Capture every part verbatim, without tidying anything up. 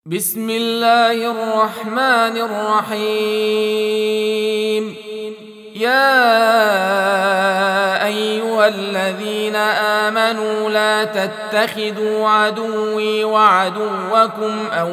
بسم الله الرحمن الرحيم. يا أيها الذين آمنوا لا تتخذوا عدوي وعدوكم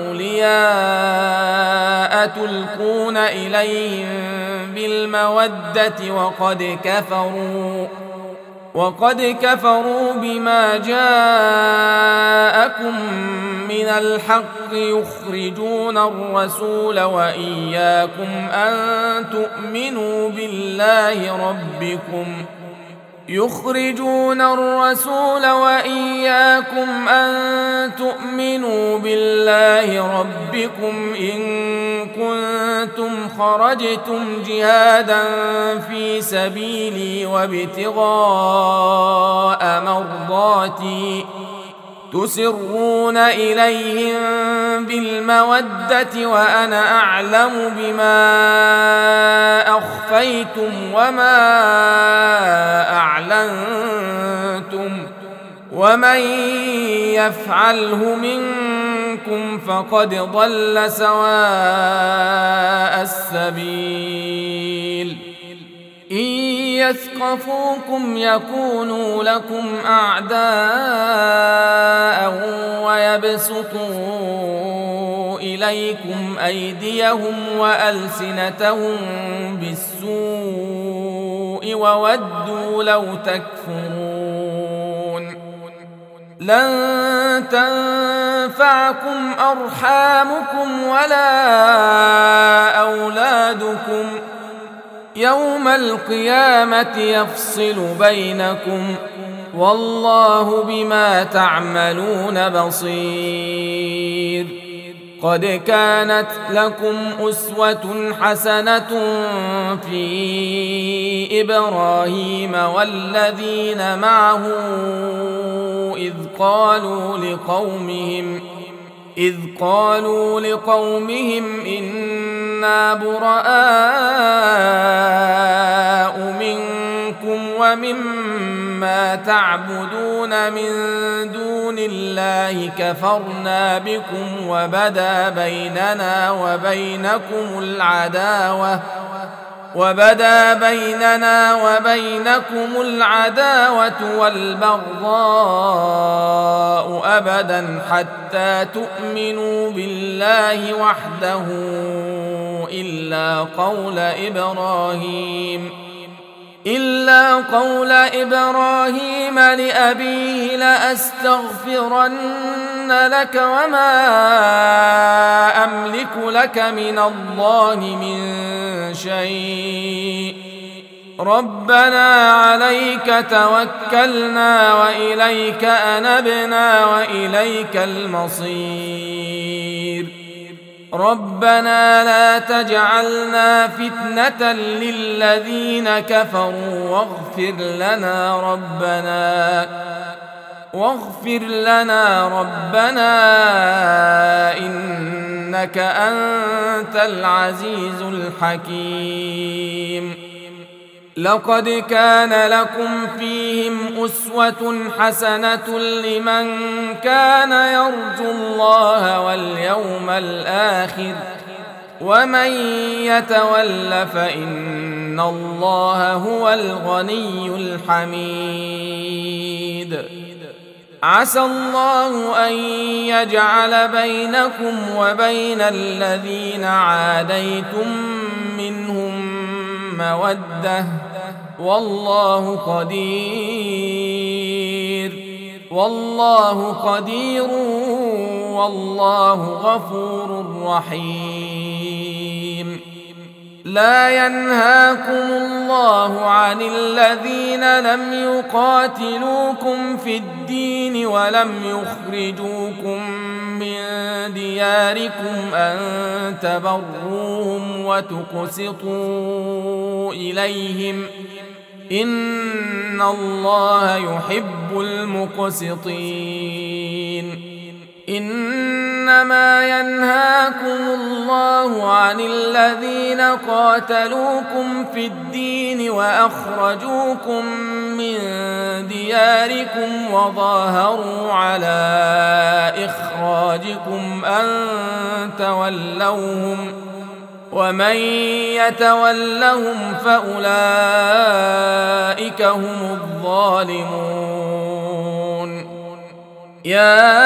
أولياء تلقون إليهم بالمودة وقد كفروا وقد كفروا بما جاءكم من الحق يخرجون الرسول وإياكم أن تؤمنوا بالله ربكم يخرجون الرسول وإياكم أن تؤمنوا بالله ربكم إن كنتم خرجتم جهادا في سبيلي وابتغاء مرضاتي تسرون إليهم بالمودة وأنا أعلم بما أخفيتم وما أعلنتم ومن يفعله منكم فقد ضل سواء السبيل. إن يثقفوكم يكونوا لكم أعداء ويبسطوا إليكم أيديهم وألسنتهم بالسوء وودوا لو تكفرون. لن تنفعكم أرحامكم ولا أولادكم يوم القيامة يفصل بينكم والله بما تعملون بصير. قد كانت لكم أسوة حسنة في إبراهيم والذين معه إذ قالوا لقومهم إذ قالوا لقومهم إنا براء منكم ومما تعبدون من دون الله كفرنا بكم وبدا بيننا وبينكم العداوة وبدا بيننا وبينكم العداوة والبغضاء أبدا حتى تؤمنوا بالله وحده إلا قول إبراهيم إلا قول إبراهيم لأبيه لأستغفرن لك وما أملك لك من الله من شيء ربنا عليك توكلنا وإليك أنبنا وإليك المصير. ربنا لا تجعلنا فتنة للذين كفروا واغفر لنا ربنا واغفر لنا ربنا إنك أنت العزيز الحكيم. لقد كان لكم فيهم أسوة حسنة لمن كان يرجو الله واليوم الآخر ومن يتول فإن الله هو الغني الحميد. عسى الله أن يجعل بينكم وبين الذين عاديتم منهم مودة والله قدير والله قدير والله غفور رحيم. لا ينهاكم الله عن الذين لم يقاتلوكم في الدين ولم يخرجوكم من دياركم أن تبروهم وتقسطوا إليهم إن الله يحب المقسطين. إنما ينهاكم الله عن الذين قاتلوكم في الدين وأخرجوكم من دياركم وظاهروا على إخراجكم أن تولوهم ومن يتولهم فأولئك هم الظالمون. يا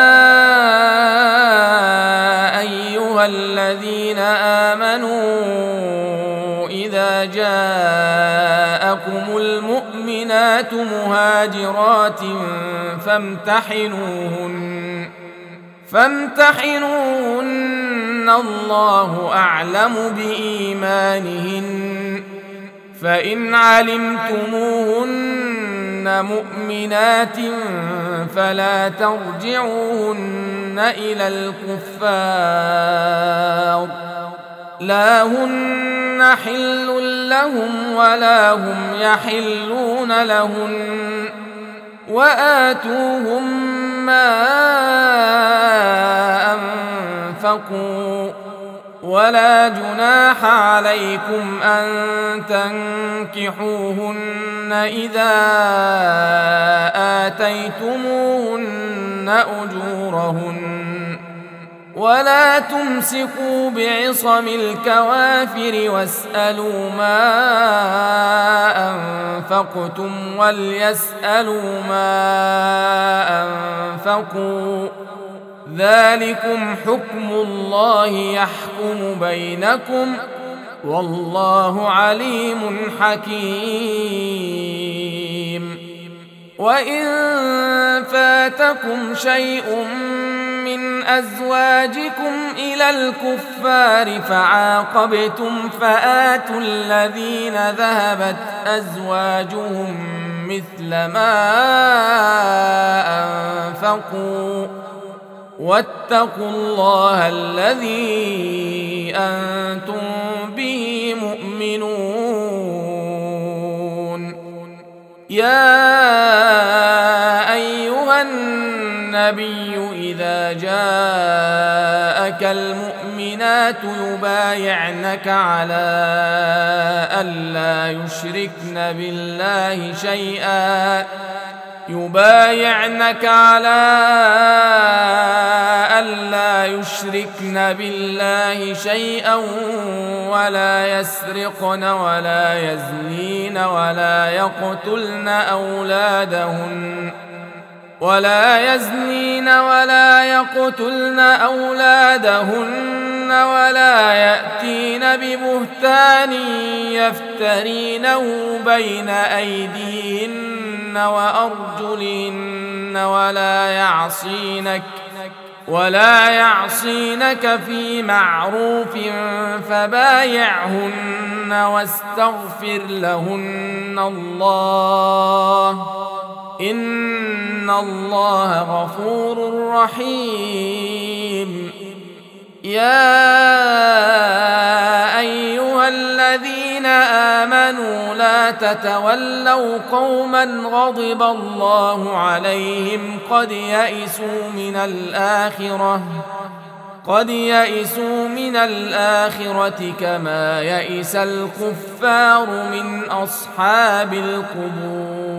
أيها الذين آمنوا إذا جاءكم المؤمنات مهاجرات فامتحنوهن فامتحنوهن الله أعلم بإيمانهن فإن علمتموهن مؤمنات فلا ترجعوهن إلى الكفار لا هن حل لهم ولا هم يحلون لهن وآتوهم ما أنفقوا ولا جناح عليكم أن تنكحوهن إذا آتيتموهن أجورهن ولا تمسكوا بعصم الكوافر واسألوا ما أنفقتم وليسألوا ما أنفقوا ذلكم حكم الله يحكم بينكم والله عليم حكيم. وإن فاتكم شيء من أزواجكم إلى الكفار فعاقبتم فآتوا الذين ذهبت أزواجهم مثل ما أنفقوا واتقوا الله الذي أنتم به مؤمنون. يا أيها النبي إذا جاءك المؤمنات يبايعنك على ألا يشركن بالله شيئا يبايعنك على ألا يشركن بالله شيئا ولا يسرقن ولا يزنين ولا يقتلن أولادهن ولا يزنين ولا يقتلن أولادهن ولا يأتين ببهتان يفترينه بين أيديهن وأرجلهن ولا يعصينك ولا يعصينك في معروف فبايعهن واستغفر لهن الله إن الله غفور رحيم. يا أيها الذين آمنوا لا تتولوا قوما غضب الله عليهم قد يئسوا من الآخرة قد يئسوا من الآخرة كما يئس الكفار من أصحاب القبور.